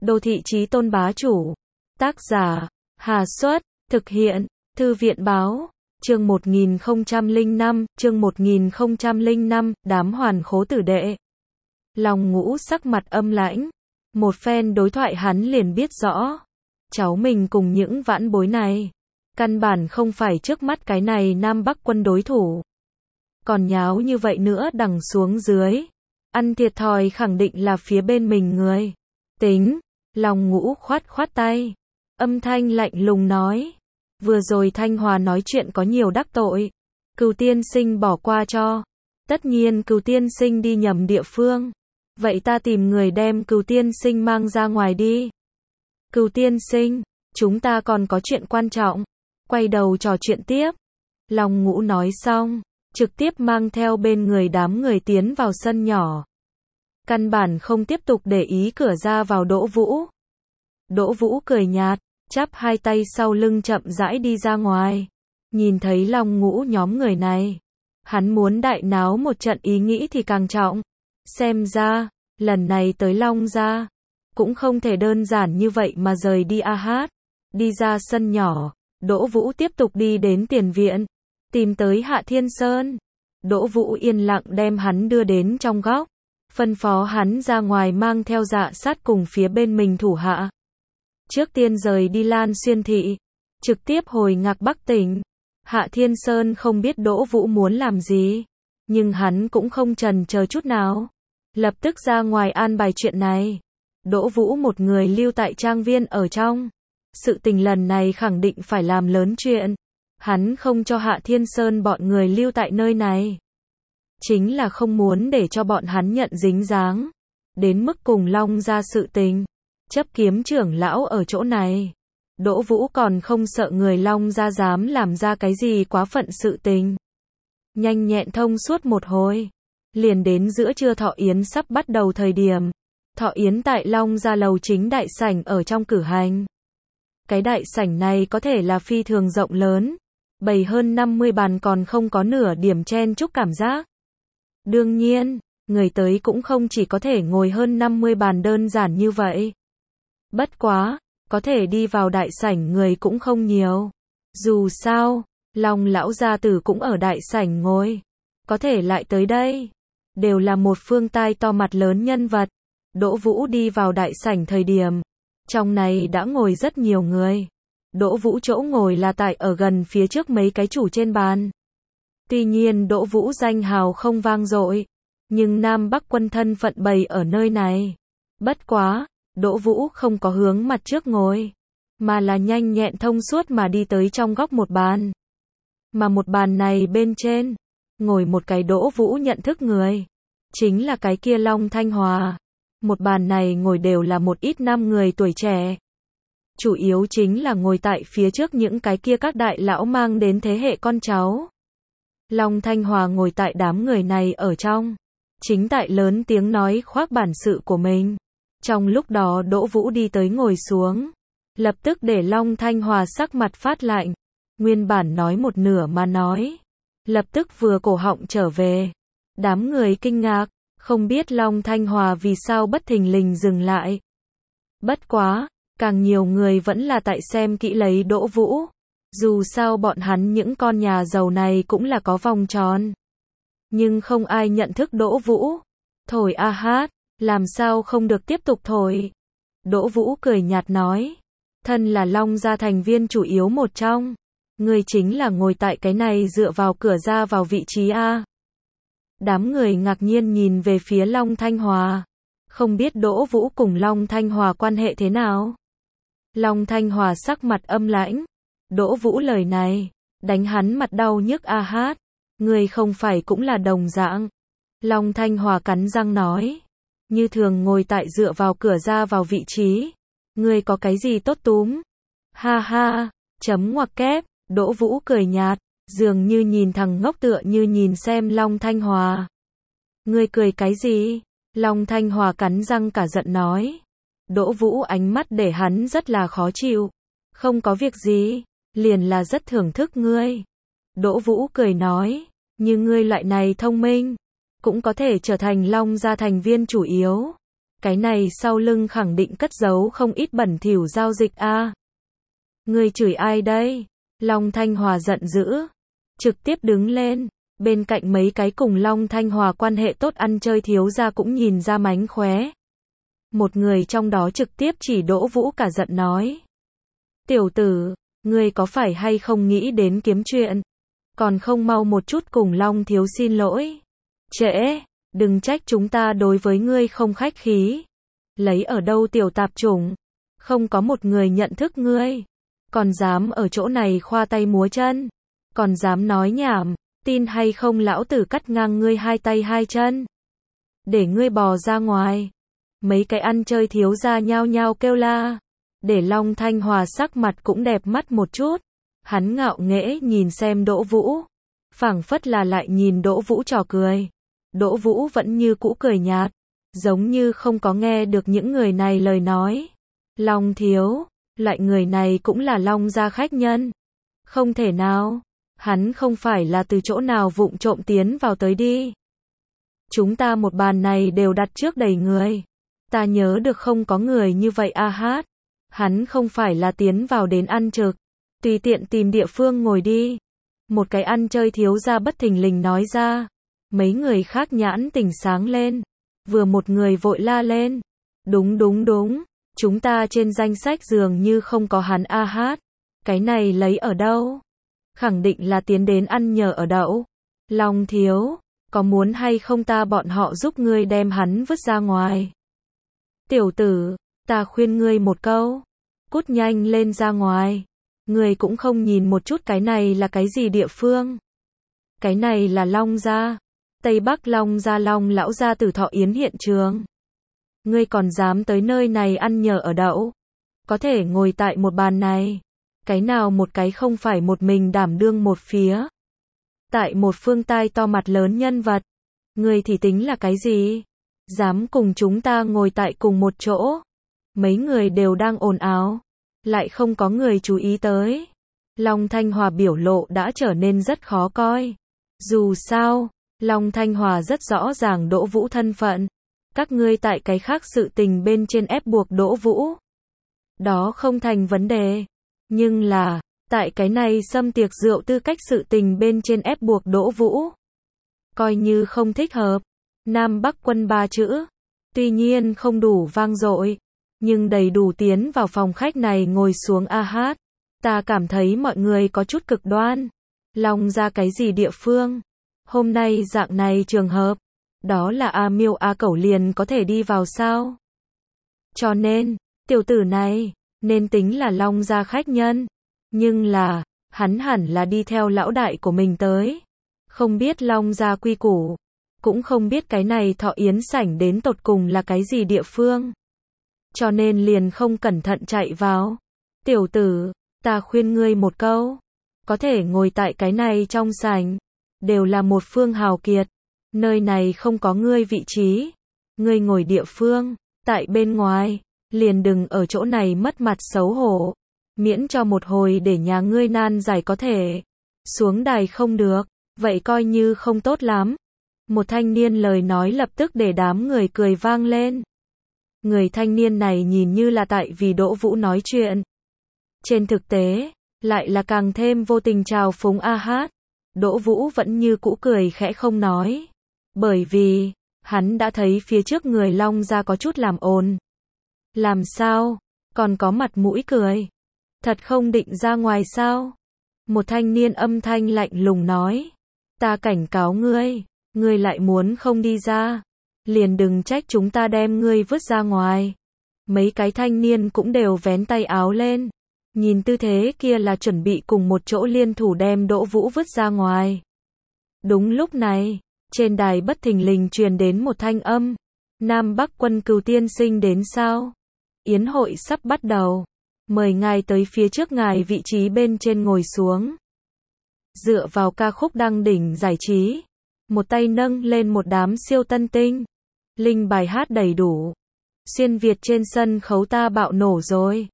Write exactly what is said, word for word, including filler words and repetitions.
Đô thị chí tôn bá chủ. Tác giả, Hà Xuất, thực hiện, Thư viện báo, chương một nghìn không trăm lẻ năm, chương một nghìn không trăm lẻ năm, đám hoàn khố tử đệ. Long Ngũ sắc mặt âm lãnh, một phen đối thoại hắn liền biết rõ, cháu mình cùng những vãn bối này, căn bản không phải trước mắt cái này Nam Bắc quân đối thủ. Còn nháo như vậy nữa đằng xuống dưới, ăn thiệt thòi khẳng định là phía bên mình người. Tính, Long Ngũ khoát khoát tay, âm thanh lạnh lùng nói, vừa rồi Thanh Hòa nói chuyện có nhiều đắc tội, Cửu tiên sinh bỏ qua cho. Tất nhiên Cửu tiên sinh đi nhầm địa phương, vậy ta tìm người đem Cửu tiên sinh mang ra ngoài đi. Cửu tiên sinh, chúng ta còn có chuyện quan trọng, quay đầu trò chuyện tiếp. Long Ngũ nói xong, trực tiếp mang theo bên người đám người tiến vào sân nhỏ. Căn bản không tiếp tục để ý cửa ra vào Đỗ Vũ. Đỗ Vũ cười nhạt, chắp hai tay sau lưng chậm rãi đi ra ngoài. Nhìn thấy Long Ngũ nhóm người này, hắn muốn đại náo một trận ý nghĩ thì càng trọng. Xem ra, lần này tới Long gia, cũng không thể đơn giản như vậy mà rời đi a hát. Đi ra sân nhỏ, Đỗ Vũ tiếp tục đi đến tiền viện, tìm tới Hạ Thiên Sơn. Đỗ Vũ yên lặng đem hắn đưa đến trong góc, phân phó hắn ra ngoài mang theo Dạ Sát cùng phía bên mình thủ hạ. Trước tiên rời đi Lan Xuyên thị, trực tiếp hồi Ngạc Bắc tỉnh. Hạ Thiên Sơn không biết Đỗ Vũ muốn làm gì, nhưng hắn cũng không chần chờ chút nào, lập tức ra ngoài an bài chuyện này. Đỗ Vũ một người lưu tại trang viên ở trong, sự tình lần này khẳng định phải làm lớn chuyện. Hắn không cho Hạ Thiên Sơn bọn người lưu tại nơi này, chính là không muốn để cho bọn hắn nhận dính dáng đến mức cùng Long gia sự tình. Chấp kiếm trưởng lão ở chỗ này, Đỗ Vũ còn không sợ người Long gia dám làm ra cái gì quá phận sự tình. Nhanh nhẹn thông suốt một hồi, liền đến giữa trưa thọ yến sắp bắt đầu thời điểm. Thọ yến tại Long gia lầu chính đại sảnh ở trong cử hành. Cái đại sảnh này có thể là phi thường rộng lớn, bày hơn năm mươi bàn còn không có nửa điểm chen chúc cảm giác. Đương nhiên, người tới cũng không chỉ có thể ngồi hơn năm mươi bàn đơn giản như vậy. Bất quá, có thể đi vào đại sảnh người cũng không nhiều. Dù sao, Long lão gia tử cũng ở đại sảnh ngồi, có thể lại tới đây, đều là một phương tai to mặt lớn nhân vật. Đỗ Vũ đi vào đại sảnh thời điểm, trong này đã ngồi rất nhiều người. Đỗ Vũ chỗ ngồi là tại ở gần phía trước mấy cái chủ trên bàn. Tuy nhiên Đỗ Vũ danh hào không vang dội, nhưng Nam Bắc quân thân phận bày ở nơi này. Bất quá, Đỗ Vũ không có hướng mặt trước ngồi, mà là nhanh nhẹn thông suốt mà đi tới trong góc một bàn. Mà một bàn này bên trên, ngồi một cái Đỗ Vũ nhận thức người, chính là cái kia Long Thanh Hòa. Một bàn này ngồi đều là một ít năm người tuổi trẻ. Chủ yếu chính là ngồi tại phía trước những cái kia các đại lão mang đến thế hệ con cháu. Long Thanh Hòa ngồi tại đám người này ở trong, chính tại lớn tiếng nói khoác bản sự của mình. Trong lúc đó Đỗ Vũ đi tới ngồi xuống, lập tức để Long Thanh Hòa sắc mặt phát lạnh. Nguyên bản nói một nửa mà nói, lập tức vừa cổ họng trở về. Đám người kinh ngạc, không biết Long Thanh Hòa vì sao bất thình lình dừng lại. Bất quá, càng nhiều người vẫn là tại xem kỹ lấy Đỗ Vũ. Dù sao bọn hắn những con nhà giàu này cũng là có vòng tròn. Nhưng không ai nhận thức Đỗ Vũ. Thổi a hát, làm sao không được tiếp tục thổi. Đỗ Vũ cười nhạt nói, thân là Long gia thành viên chủ yếu một trong, người chính là ngồi tại cái này dựa vào cửa ra vào vị trí A. Đám người ngạc nhiên nhìn về phía Long Thanh Hòa, không biết Đỗ Vũ cùng Long Thanh Hòa quan hệ thế nào. Long Thanh Hòa sắc mặt âm lãnh, Đỗ Vũ lời này, đánh hắn mặt đau nhức a hát, người không phải cũng là đồng dạng. Long Thanh Hòa cắn răng nói, như thường ngồi tại dựa vào cửa ra vào vị trí, người có cái gì tốt túm. Ha ha, chấm ngoặc kép, Đỗ Vũ cười nhạt, dường như nhìn thằng ngốc tựa như nhìn xem Long Thanh Hòa. Ngươi cười cái gì? Long Thanh Hòa cắn răng cả giận nói. Đỗ Vũ ánh mắt để hắn rất là khó chịu. Không có việc gì, liền là rất thưởng thức ngươi. Đỗ Vũ cười nói, như ngươi loại này thông minh, cũng có thể trở thành Long gia thành viên chủ yếu. Cái này sau lưng khẳng định cất giấu không ít bẩn thỉu giao dịch a. Ngươi chửi ai đây? Long Thanh Hòa giận dữ, trực tiếp đứng lên. Bên cạnh mấy cái cùng Long Thanh Hòa quan hệ tốt ăn chơi thiếu gia cũng nhìn ra mánh khóe. Một người trong đó trực tiếp chỉ Đỗ Vũ cả giận nói. Tiểu tử, ngươi có phải hay không nghĩ đến kiếm chuyện? Còn không mau một chút cùng Long thiếu xin lỗi. Trễ, đừng trách chúng ta đối với ngươi không khách khí. Lấy ở đâu tiểu tạp chủng? Không có một người nhận thức ngươi. Còn dám ở chỗ này khoa tay múa chân. Còn dám nói nhảm. Tin hay không lão tử cắt ngang ngươi hai tay hai chân. Để ngươi bò ra ngoài. Mấy cái ăn chơi thiếu gia nhao nhao kêu la. Để Long Thanh Hòa sắc mặt cũng đẹp mắt một chút. Hắn ngạo nghễ nhìn xem Đỗ Vũ. Phảng phất là lại nhìn Đỗ Vũ trò cười. Đỗ Vũ vẫn như cũ cười nhạt. Giống như không có nghe được những người này lời nói. Long thiếu, loại người này cũng là Long gia khách nhân. Không thể nào. Hắn không phải là từ chỗ nào vụng trộm tiến vào tới đi. Chúng ta một bàn này đều đặt trước đầy người. Ta nhớ được không có người như vậy a hát. Hắn không phải là tiến vào đến ăn trực. Tùy tiện tìm địa phương ngồi đi. Một cái ăn chơi thiếu gia bất thình lình nói ra. Mấy người khác nhãn tỉnh sáng lên. Vừa một người vội la lên. Đúng đúng đúng. Chúng ta trên danh sách dường như không có hắn a hát. Cái này lấy ở đâu? Khẳng định là tiến đến ăn nhờ ở đậu. Long thiếu, có muốn hay không ta bọn họ giúp ngươi đem hắn vứt ra ngoài? Tiểu tử, ta khuyên ngươi một câu. Cút nhanh lên ra ngoài. Ngươi cũng không nhìn một chút cái này là cái gì địa phương. Cái này là Long gia. Tây Bắc Long gia Long lão gia tử thọ yến hiện trường. Ngươi còn dám tới nơi này ăn nhờ ở đậu. Có thể ngồi tại một bàn này. Cái nào một cái không phải một mình đảm đương một phía. Tại một phương tai to mặt lớn nhân vật. Ngươi thì tính là cái gì? Dám cùng chúng ta ngồi tại cùng một chỗ. Mấy người đều đang ồn ào. Lại không có người chú ý tới. Long Thanh Hòa biểu lộ đã trở nên rất khó coi. Dù sao, Long Thanh Hòa rất rõ ràng Đỗ Vũ thân phận. Các ngươi tại cái khác sự tình bên trên ép buộc Đỗ Vũ. Đó không thành vấn đề. Nhưng là, tại cái này xâm tiệc rượu tư cách sự tình bên trên ép buộc Đỗ Vũ. Coi như không thích hợp. Nam Bắc quân ba chữ. Tuy nhiên không đủ vang dội. Nhưng đầy đủ tiến vào phòng khách này ngồi xuống a hát. Ta cảm thấy mọi người có chút cực đoan. Long ra cái gì địa phương. Hôm nay dạng này trường hợp. Đó là A Miêu A Cẩu liền có thể đi vào sao. Cho nên, tiểu tử này, nên tính là Long gia khách nhân. Nhưng là, hắn hẳn là đi theo lão đại của mình tới. Không biết Long gia quy củ. Cũng không biết cái này thọ yến sảnh đến tột cùng là cái gì địa phương. Cho nên liền không cẩn thận chạy vào. Tiểu tử, ta khuyên ngươi một câu. Có thể ngồi tại cái này trong sảnh. Đều là một phương hào kiệt. Nơi này không có ngươi vị trí. Ngươi ngồi địa phương, tại bên ngoài. Liền đừng ở chỗ này mất mặt xấu hổ. Miễn cho một hồi để nhà ngươi nan giải có thể. Xuống đài không được. Vậy coi như không tốt lắm. Một thanh niên lời nói lập tức để đám người cười vang lên. Người thanh niên này nhìn như là tại vì Đỗ Vũ nói chuyện. Trên thực tế, lại là càng thêm vô tình trào phúng a hát. Đỗ Vũ vẫn như cũ cười khẽ không nói. Bởi vì, hắn đã thấy phía trước người Long gia có chút làm ồn. Làm sao? Còn có mặt mũi cười. Thật không định ra ngoài sao? Một thanh niên âm thanh lạnh lùng nói. Ta cảnh cáo ngươi, ngươi lại muốn không đi ra. Liền đừng trách chúng ta đem ngươi vứt ra ngoài. Mấy cái thanh niên cũng đều vén tay áo lên. Nhìn tư thế kia là chuẩn bị cùng một chỗ liên thủ đem Đỗ Vũ vứt ra ngoài. Đúng lúc này, trên đài bất thình lình truyền đến một thanh âm. Nam Bắc quân Cừu tiên sinh đến sao? Yến hội sắp bắt đầu. Mời ngài tới phía trước ngài vị trí bên trên ngồi xuống. Dựa vào ca khúc đăng đỉnh giải trí. Một tay nâng lên một đám siêu tân tinh. Linh bài hát đầy đủ. Xuyên Việt trên sân khấu ta bạo nổ rồi.